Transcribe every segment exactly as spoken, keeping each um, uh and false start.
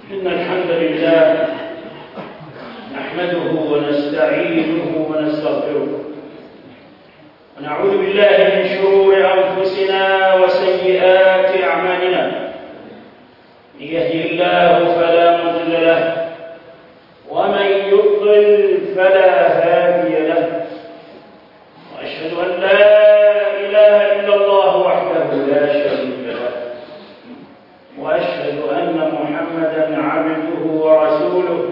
إن الحمد لله نحمده ونستعينه ونستغفره ونعوذ بالله من شرور أنفسنا وسيئات أعمالنا. من يهده الله فلا مضل له ومن يضلل فلا هادي له، وأشهد أن لا إله إلا الله وحده لا شريك له، وأشهد أن محمدًا عبده ورسوله.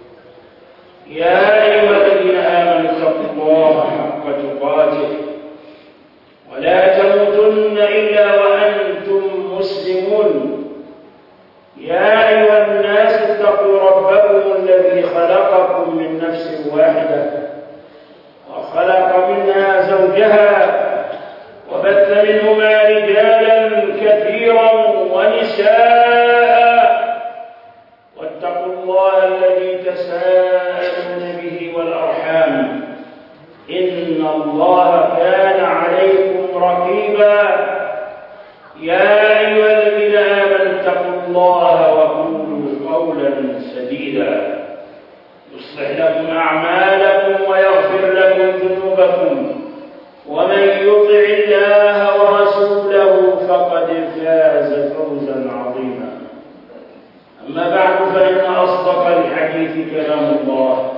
يا أيها الذين آمنوا اتقوا الله حق تقاته ولا تموتن إلا وأنتم مسلمون. يا أيها الناس اتقوا ربكم الذي خلقكم من نفس واحدة وخلق منها زوجها وبث منهما رجالا كثيرا ونساء، واتقوا الله الذي تساءلون به والأرحام إن الله كان عليكم رقيبا. يا أيها الذين آمنوا اتقوا الله وقولوا قولا سديدا يصلح لكم أعمالكم ويغفر لكم ذنوبكم، ومن يطع الله ورسوله فقد فاز فوزا عظيما. أما بعد، فإن أصدق الحديث كلام الله،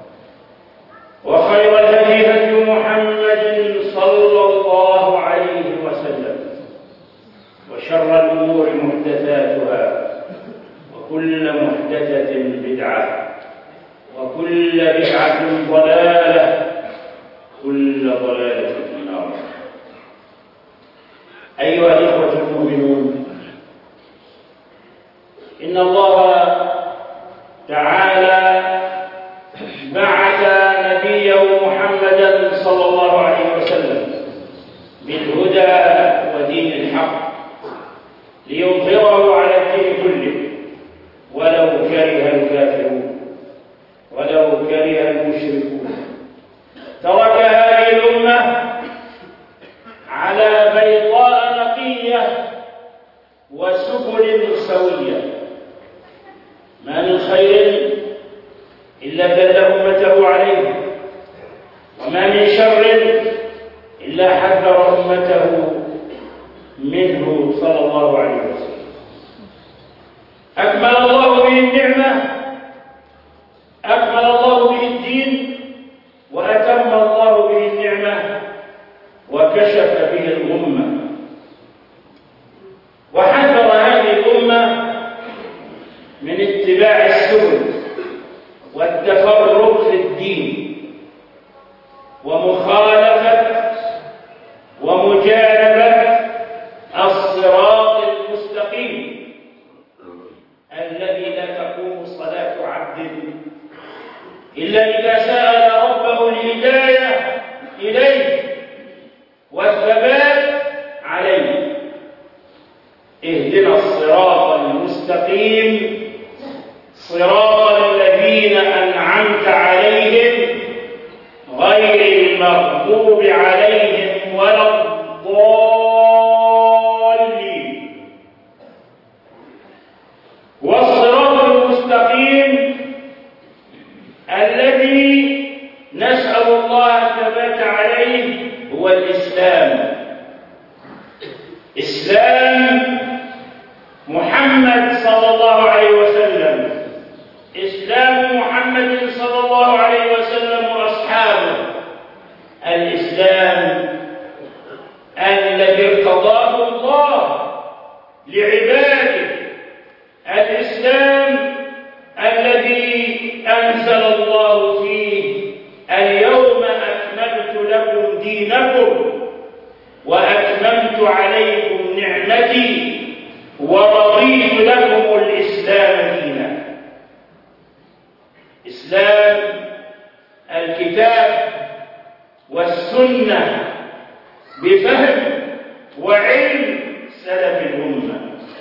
وخير الهدي هدي محمد صلى الله عليه وسلم، وشر الأمور محدثاتها، وكل محدثة بدعة، وكل بدعة ضلالة، كل ضلالة في النار. أيها الإخوة المؤمنون، إن الله تعالى بعث نبيه محمدا صلى الله عليه وسلم بالهدى ودين الحق ليظهره على الدين كله ولو كره الكافرون ولو كره المشركون. ترك هذه الأمة على بيضاء نقية وسبل سوية، ما من خير إلا دل أمته عليه، وما من شر إلا حذر أمته منه صلى الله عليه وسلم. أكمل الله به النعمة، أكمل الله به الدين، وأتم الله به النعمة، وكشف به الغمة، وحذر هذه الأمة من اتباع السبل والتفرق في الدين ومخالفة ومجانبة الصراط المستقيم الذي لا تقوم صلاة عبد إلا إذا سأل ربه الهداية إليه والثبات عليه. اهدنا الصراط المستقيم صراط الذين أنعمت عليهم غير المغضوب عليهم ولا الضالين. والصراط المستقيم الذي نسأل الله الثبات عليه هو الإسلام، إسلام محمد صلى الله عليه وسلم، إسلام محمد صلى الله عليه وسلم وأصحابه، الإسلام الذي ارتضاه الله لعباده، الإسلام الذي أنزل الله فيه اليوم أكملت لكم دينكم وأتممت عليكم نعمتي ورضيت لكم الإسلام دينا. إسلام الكتاب والسنة بفهم وعلم سلف الأمة،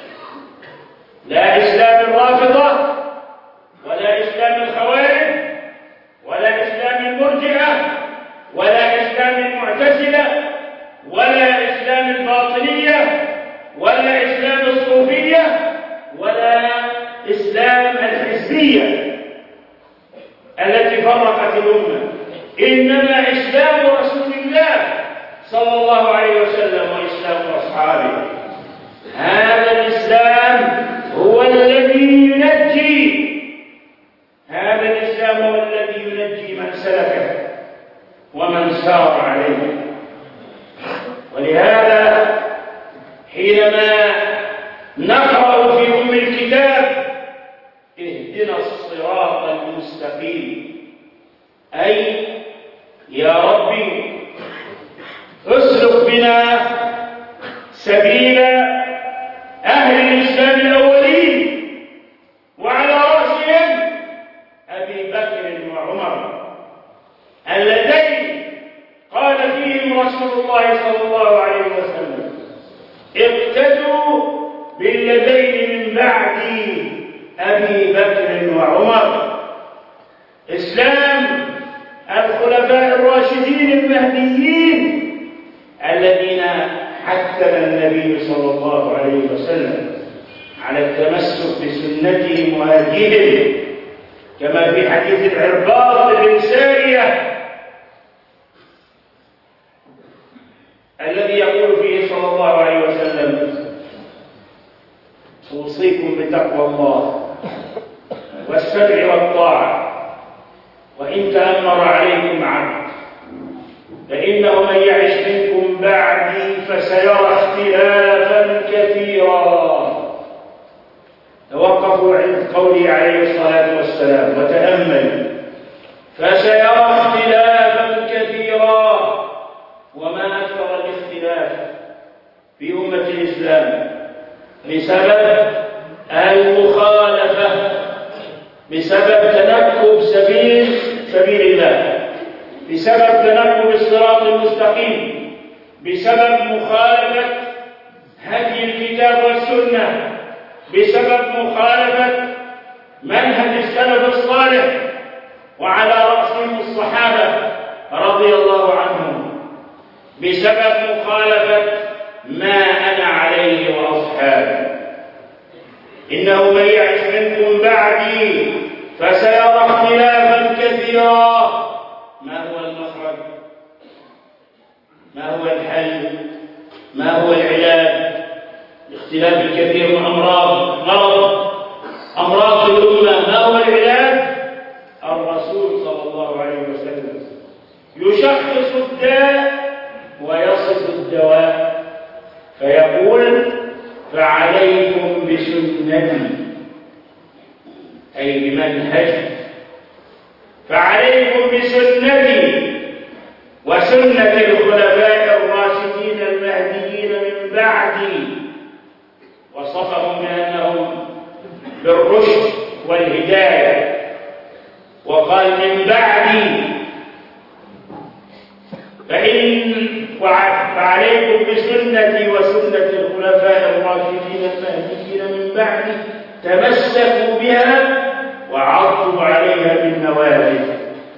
لا إسلام الرافضة ولا إسلام الخوارج ولا إسلام المرجئة ولا إسلام المعتزلة ولا إسلام الباطنية ولا إسلام الصوفية ولا إسلام الحزبية التي فرقت الأمة، إنما إسلام رسول الله صلى الله عليه وسلم وإسلام أصحابه. هذا الإسلام هو الذي ينجي، هذا الإسلام هو الذي ينجي من سلكه ومن سار عليه. ولهذا حينما نقرأ في أم الكتاب اهدنا الصراط المستقيم، أي يا ربي اسلك بنا سبيل أهل الإسلام الأولين، وعلى رأسهم أبي بكر وعمر اللذين قال فيهم رسول الله صلى الله عليه وسلم اقتدوا بالذين من بعدي أبي بكر وعمر. إسلام الخلفاء الراشدين المهديين الذين حثنا النبي صلى الله عليه وسلم على التمسك بسنتهم وهديهم، كما في حديث العرباض بن سارية الذي يقول فيه صلى الله عليه وسلم أوصيكم بتقوى الله والسمع والطاعة وإن تأمر عليكم عبد، فإنه من يعش منكم بعدي فسيرى اختلافا كثيرا. توقفوا عند قوله عليه الصلاة والسلام وتأملوا، فسيرى اختلافا كثيرا. وما أكثر الاختلاف في أمة الإسلام بسبب المخالفة، بسبب تنكب سبيل سبيل الله، بسبب تنكب الصراط المستقيم، بسبب مخالفة هدي الكتاب والسنة، بسبب مخالفة منهج السلف الصالح وعلى رأسهم الصحابة رضي الله عنهم، بسبب مخالفة ما أنا عليه وأصحابي. إنه من يعش منكم بعدي فسيرى اختلافا كثيرا. ما هو المخرج؟ ما هو الحل؟ ما هو العلاج؟ الاختلاف الكثير من أمراض مرض أمراض الأمة. ما هو العلاج؟ الرسول صلى الله عليه وسلم يشخص الداء ويصف الدواء، فيقول فعليكم بسنتي، أي بمنهجي، فعليكم بسنتي وسنة الخلفاء الراشدين المهديين من بعدي. وصفهم بأنهم بالرشد والهداية، وقال من بعدي، فإن فعليكم بسنتي وسنة الخلفاء الراشدين المهديين من بعدي تمسكوا بها وعضوا عليها بالنواجذ.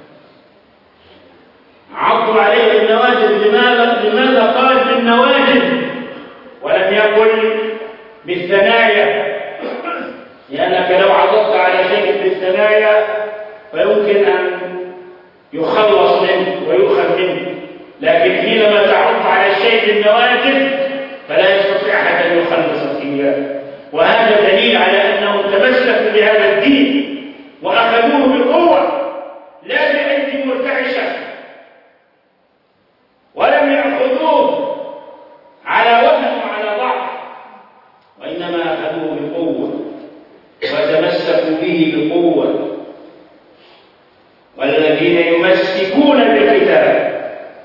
عضوا عليها بالنواجذ. لماذا؟ لماذا قال بالنواجذ ولم يقل بالثنايا؟ لأنك لو عضضت على شيء بالثنايا فيمكن أن يخلص منه ويؤخذ منه، لكن حينما تعض على الشيء بالنواجذ فلا يستطيع أحد أن يخلص إياه. وهذا دليل على أنهم تمسكوا بهذا الدين وأخذوه بقوة، لا بأيدي مرتعشة، ولم يأخذوه على وهن وعلى ضعف، وإنما أخذوه بقوة وتمسكوا به بقوة. والذين يمسكون بالكتاب،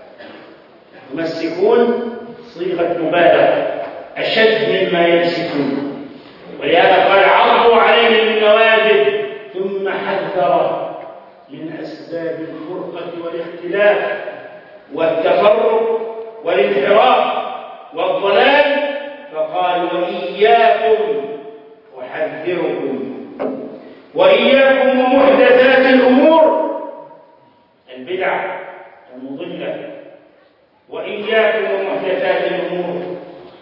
يمسكون صيغة مبالغة، أشد مما يمسكون. ولهذا قال عضوا عليه بالنواجذ، ثم حذر من أسباب الفرقة والاختلاف والتفرق والانحراف والضلال، فقال وإياكم أحذركم وإياكم ومحدثات الأمور، البدع المضلة، وإياكم ومحدثات الأمور.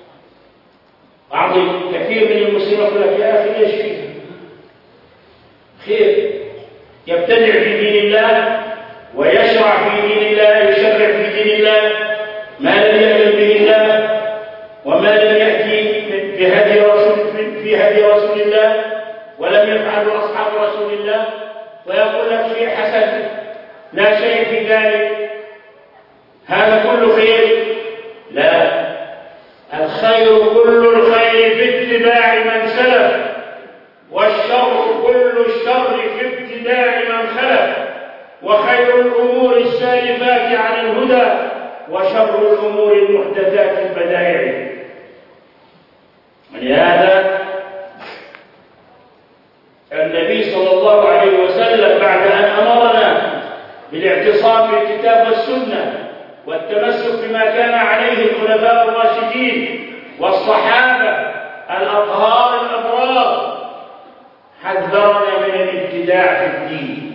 بعض كثير من المسلمين يقول لك يا أخي ايش فيه؟ خير، يبتدع في دين الله ويشرع في دين الله، يشرع في دين الله ما لم يأذن به الله وما لم يأتي بهدي رسول في هدي رسول الله ولم يفعله أصحاب رسول الله، ويقول لك شيء حسن لا شيء في ذلك، هذا كله خير. لا، الخير كل الخير في اتباع من سلف، والشر كل الشر في ابتداع من خلف، وخير الأمور السالفات عن الهدى، وشر الأمور المحدثات البدائع. ولهذا النبي صلى الله عليه وسلم بعد أن أمرنا بالاعتصام بالكتاب والسنة والتمسك بما كان عليه الخلفاء الراشدين والصحابة الأطهار الأبرار، حذرنا من الابتداع في الدين.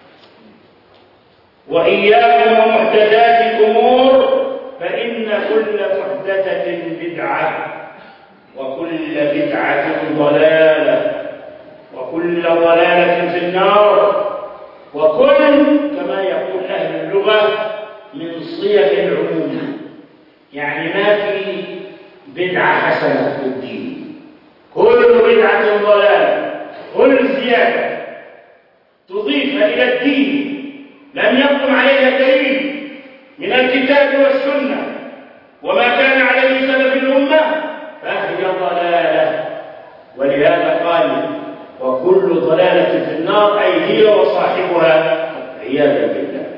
وإياكم ومحدثات الأمور فإن كل محدثة بدعة وكل بدعة ضلالة وكل ضلالة في النار، وكل كما يقول أهل اللغة من صيغ العموم، يعني ما في بدعة حسنة في الدين، كل بدعة ضلالة، كل زيادة تضيف إلى الدين لم يقم عليها دليل من الكتاب والسنة وما كان عليه سلف الأمة فهي ضلالة. ولهذا قال وكل ضلالة في النار، أي هي وصاحبها عياذا بالله.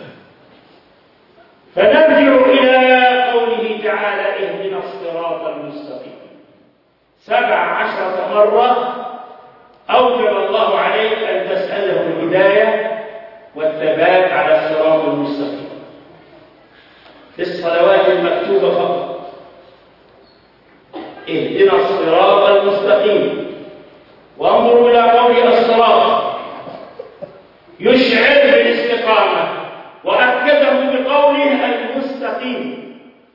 فنرجع إلى قوله تعالى اهدنا الصراط المستقيم. سبع عشرة مرة أوجب الله عليك أن تسأله الهداية والثبات على الصراط المستقيم في الصلوات المكتوبة فقط. اهدنا الصراط المستقيم، وانظروا إلى قول الصراط يشعر بالاستقامة، وأكده بقوله المستقيم،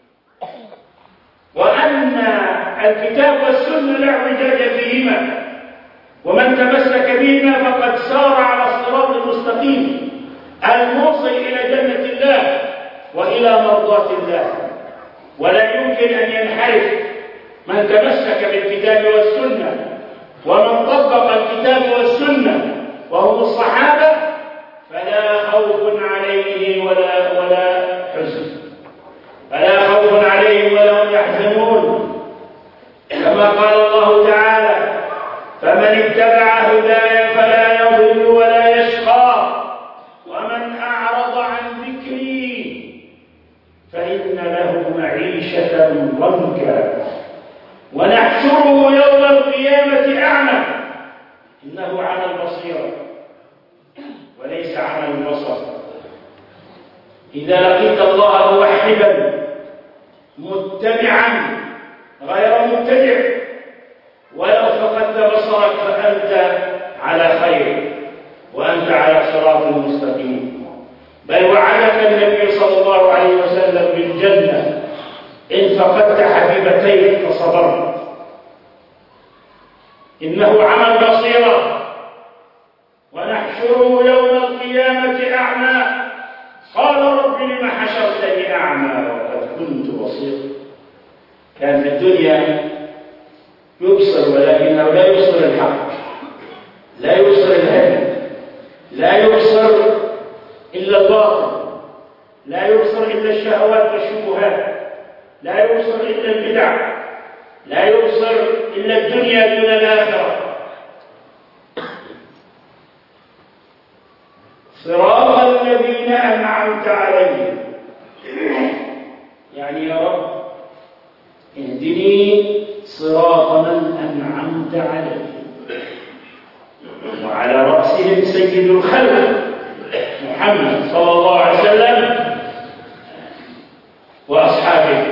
وأن الكتاب والسنة لا اعوجاج فيهما، ومن تمسك بهما فقد سار على الصراط المستقيم الموصل إلى جنة الله وإلى مرضاة الله. ولا يمكن أن ينحرف من تمسك بالكتاب والسنة ومن طبق الكتاب والسنة وهم الصحابة، فلا خوف عليهم ولا ولا حزن، فلا خوف عليهم ولا هم يحزنون، كما قال الله تعالى فمن اتبع هداي فلا يضل ولا يشقى ومن أعرض عن ذكري فإن له معيشة ضنكا ونحشره يوم القيامة أعمى إنه عمى البصيرة وليس عمى البصر. إذا لقيت الله موحدا متبعا غير مبتدع ولو فقدت بصرك فأنت على خير وأنت على صراط مستقيم. بل وعدك النبي صلى الله عليه وسلم بالجنة إن فقدت حبيبتيك فصبرت. إنه عمى البصيرة ونحشره يوم القيامة أعمى قال رب لم حشرتني أعمى وقد كنت بصيرا. كان في الدنيا يبصر ولكنه لا يبصر الحق، لا يبصر الهدي، لا يبصر إلا الباطل، لا يبصر إلا الشهوات والشبهات، لا يبصر إلا البدع، لا يبصر إلا الدنيا دون الآخرة. صراط الذين أنعمت عليهم، يعني يا رب اهدني صراط من أنعمت عليهم، وعلى رأسهم سيد الخلق محمد صلى الله عليه وسلم وأصحابه،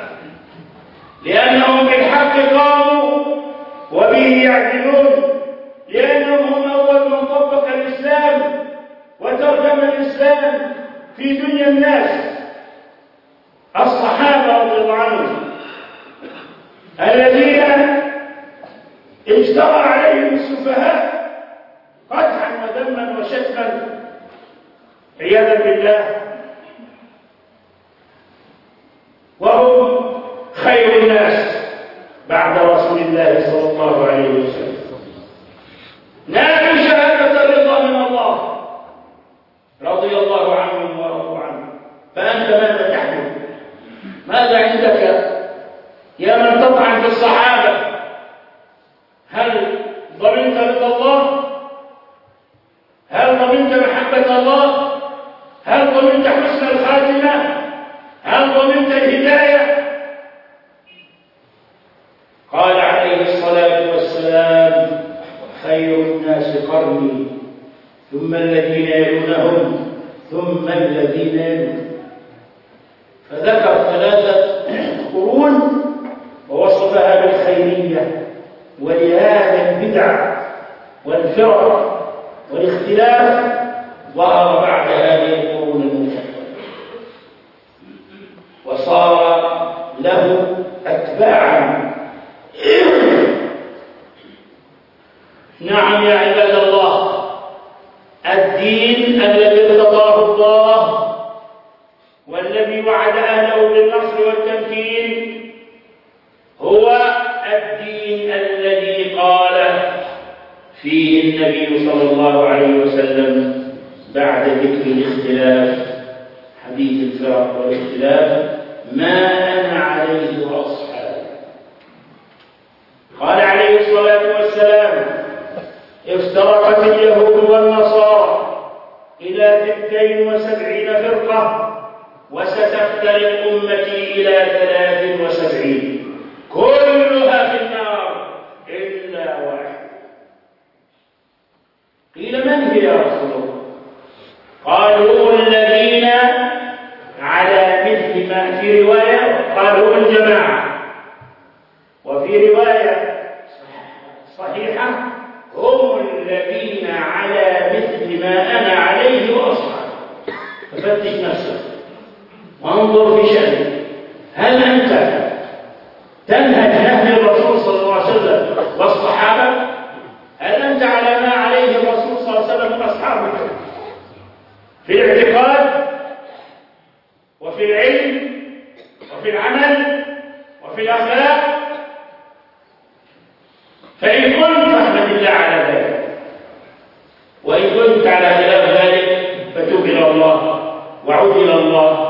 لأنهم بالحق قاموا وبه يعدلون، لأنهم هم أول من طبق الإسلام وترجم الإسلام في دنيا الناس. الصحابة رضي الله عنهم الذين اجترى عليهم السفهاء قدحا وشتما عياذا بالله، وهم خير الناس بعد رسول الله صلى الله عليه وسلم، نالوا شهادة الرضا من الله، رضي الله عنهم ورضوا عنه. فأنت ماذا تحمل؟ ماذا عندك يا من تطعن في الصحابة؟ هل ضمنت رضا الله؟ هل ضمنت محبة الله؟ هل ضمنت حسن الخاتمة؟ هل ضمنت الهداية؟ قال عليه الصلاة والسلام: خير الناس قرني، ثم الذين يلونهم، ثم الذين يلونهم. فذكر ثلاثة قرون ووصفها بالخيرية، ولهذا البدع والفرق والاختلاف ظهر بعد هذه القرون المفضلة، وصار له أتباعا. نعم يا عباد الله، الدين الذي ارتضاه الله والذي وعد أهله بالنصر والتمكين هو الدين الذي قال فيه النبي صلى الله عليه وسلم بعد ذكر الاختلاف، حديث الفرق والاختلاف: ما أنا عليه وأصحابي. قال عليه الصلاة والسلام: افترقت اليهود والنصارى إلى اثنتين وسبعين فرقة، وستفترق أمتي إلى ثلاث وسبعين، كلها في النار إلا واحد. قيل: من هي يا رسول الله؟ قالوا: الذين على مثل ما في رواية قالوا الجماعة، وفي رواية صحيحة: هم الذين على مثل ما أنا عليه وأصحابي. ففتش نفسك وانظر في شأنك، هل أنت تنهج نهج الرسول صلى الله عليه وسلم والصحابة؟ هل أنت على ما عليه الرسول صلى الله عليه وسلم وأصحابه في الاعتقاد وفي العلم وفي العمل وفي الأخلاق؟ فإن كنت فاحمد الله على ذلك، وإن كنت على خلاف ذلك فتوب إلى الله وعود إلى الله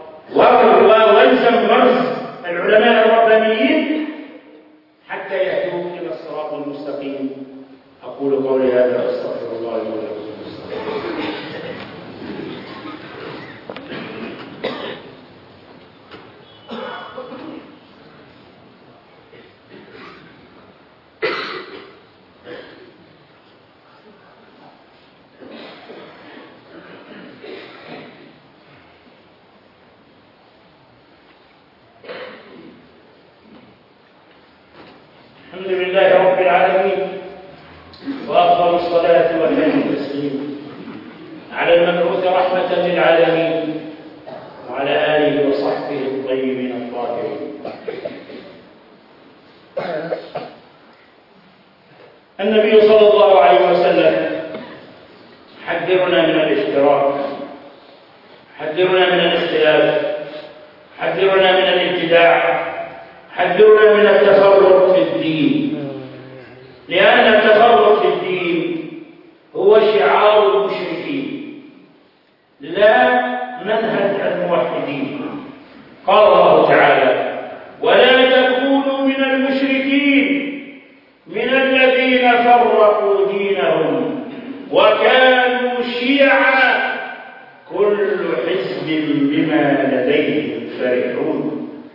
والزم غرس العلماء الربانيين حتى يهدوك إلى الصراط المستقيم. أقول قولي هذا وأستغفر الله لي ولكم. الحمد لله رب العالمين، وأفضل الصلاة وأتم التسليم على المبعوث رحمة للعالمين وعلى آله وصحبه الطيبين الطاهرين. النبي صلى الله عليه وسلم حذرنا من الاشتراك، حذرنا من الاختلاف، حذرنا من الابتداع، حذرنا من التفرق في الدين، لأن التفرق في الدين هو شعار المشركين لا منهج الموحدين. قال الله تعالى: ولا تكونوا من المشركين من الذين فرقوا دينهم وكانوا شيعا كل حزب بما لديهم فرحون.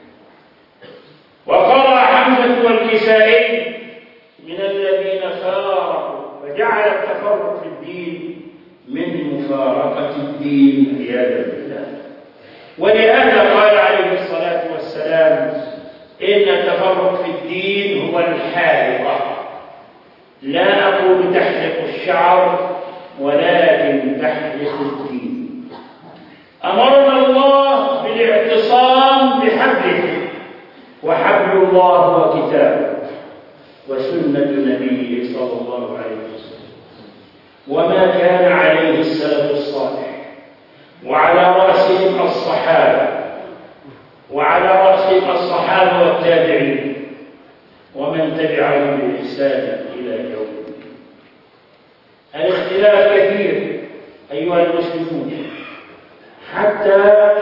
وقرأ حمزة والكسائي: من الذين فارقوا، فجعل التفرق في الدين من مفارقة الدين عياذا بالله. ولهذا قال عليه الصلاة والسلام: إن التفرق في الدين هو الحالقة، لا أقول تحلق الشعر ولكن تحلق الدين. أمرنا الله بالاعتصام بحبله، وحبل الله وكتابه وسنة نبيه صلى الله عليه وسلم، وما كان على عليه السلف الصالح، وعلى رأسهم الصحابة وعلى رأسهم الصحابة والتابعين ومن تبعهم بإحسان إلى يوم الدين. الاختلاف كثير أيها المسلمون، حتى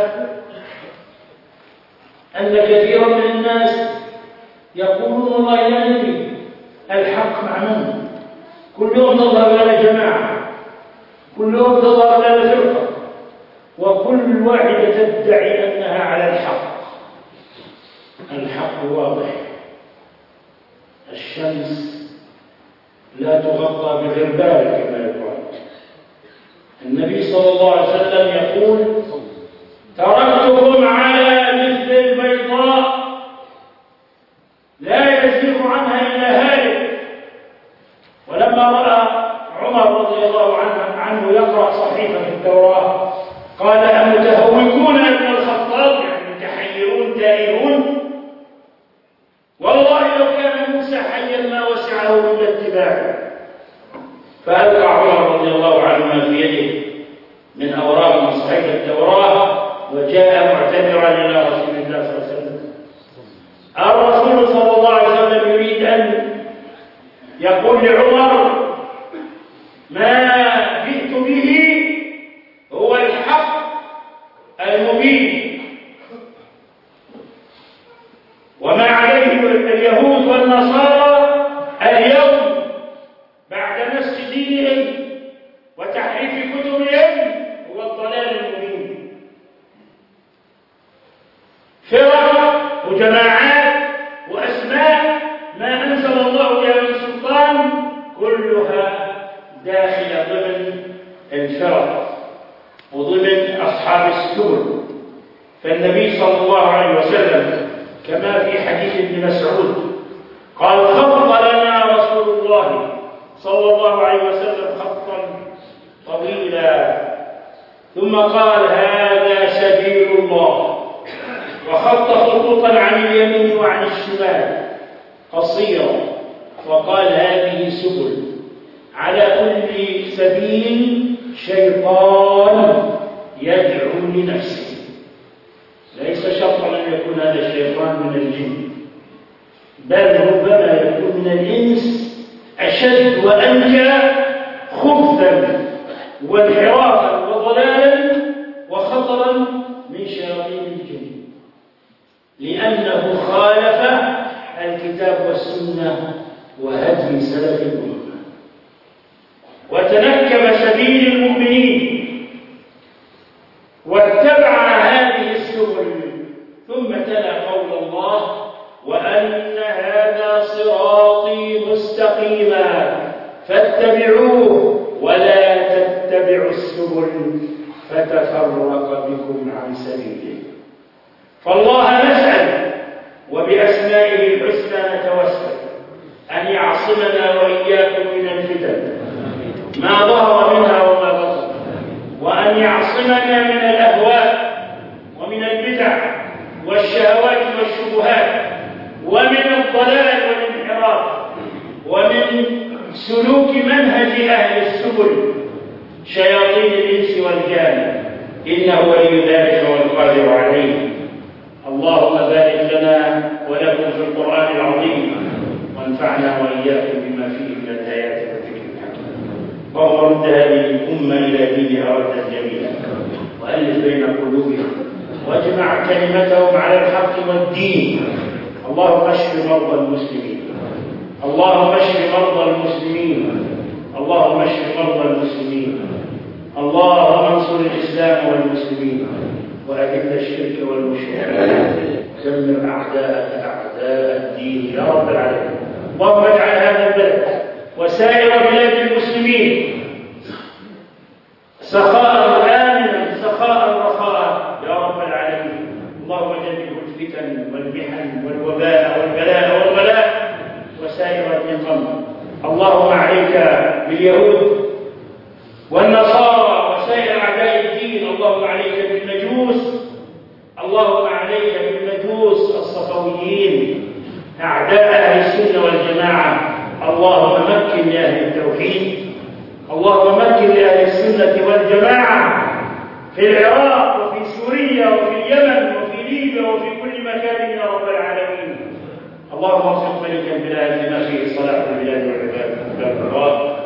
أن كثيرا من الناس يقولون والله لا ندري الحق مع من، كل يوم تظهر لنا جماعة، كل يوم تظهر لنا فرقة، وكل واحدة تدعي أنها على الحق. الحق واضح، الشمس لا تغطى بغربال كما يقال. النبي صلى الله عليه وسلم يقول: تركتكم على مثل البيضاء لا يزيغ عنها إلا هالك. ولما رأى عمر رضي الله عنه يقرأ صحيفة التوراة قال: أمتهوكون ابن الخطاب، يعني متحيرون تائهون؟ والله لو كان موسى حيا ما وسعه إلا اتباعه. فألقى عمر رضي الله عنه ما في يده من أوراق من صحيفة التوراة وجاء معتذرا إلى رسول الله صلى الله عليه وسلم. الرسول صلى الله عليه وسلم يريد أن يقول لعمر: ما جئت به هو الحق المبين، وما عليه اليهود والنصارى اليوم بعد نسخ دينهم وتحريف كتبهم هو الضلال المبين. فرق وجماعات وأسماء ما أنزل الله بها من سلطان كلها داخل ضمن الفرق وضمن أصحاب السبل. فالنبي صلى الله عليه وسلم كما في حديث ابن مسعود قال: خط لنا رسول الله صلى الله عليه وسلم خطا طويلا، ثم قال: هذا سبيل الله، وخط خطوطا عن اليمين وعن الشمال قصيرة، وقال: هذه سبل، على كل سبيل شيطان يدعو لنفسه. ليس شرطا أن يكون هذا الشيطان من الجن، بل ربما يكون من الإنس أشد وأنكى خبثا وانحرافا وضلالا وخطرا من شياطين الجن، لأنه خالف الكتاب والسنة وهدي سلف الأمة وتنكب سبيل المؤمنين واتبع هذه السبل. ثم تلا قول الله: وأن هذا صراطي مستقيما فاتبعوه ولا تتبعوا السبل فتفرق بكم عن سبيله. فالله نسأل وبأسمائه الحسنى نتوسل أن يعصمنا وإياكم من الفتن ما ظهر منها وما بطن، وأن يعصمنا من الأهواء ومن البدع والشهوات والشبهات ومن الضلال والانحراف ومن سلوك منهج أهل السبل شياطين الإنس والجان، إنه ولي ذلك والقادر عليه. اللهم بارك لنا ولكم في القرآن العظيم، وانفعنا وإياكم بما فيه من الآيات والذكر الحكيم. اللهم رد هذه الأمة إلى دينها ردا جميلا، وألف بين قلوبهم، واجمع كلمتهم على الحق والدين. اللهم اشف مرضى المسلمين، اللهم اشف مرضى المسلمين، اللهم اشف مرضى المسلمين، اللهم انصر الإسلام والمسلمين، وأذل الشرك والمشركين، دمر أعداءك أعداء الدين يا رب العالمين. اللهم اجعل هذا البلد وسائر بلاد المسلمين سخاء آمنا سخاء رخاء يا رب العالمين. اللهم جنبه الفتن والمحن والوباء والبلاء والغلاء وسائر النقم. اللهم عليك باليهود والنصارى وسائر أعداء الدين. اللهم عليك بالمجوس، اللهم عليك بالمجوس الصفويين أعداء أهل السنة والجماعة. اللهم مكن لأهل التوحيد، اللهم مكن لأهل السنة والجماعة في العراق وفي سوريا وفي اليمن وفي ليبيا وفي كل مكان يا رب العالمين. اللهم ارزق ملكا بلاد ما فيه صلاح البلاد والعباد.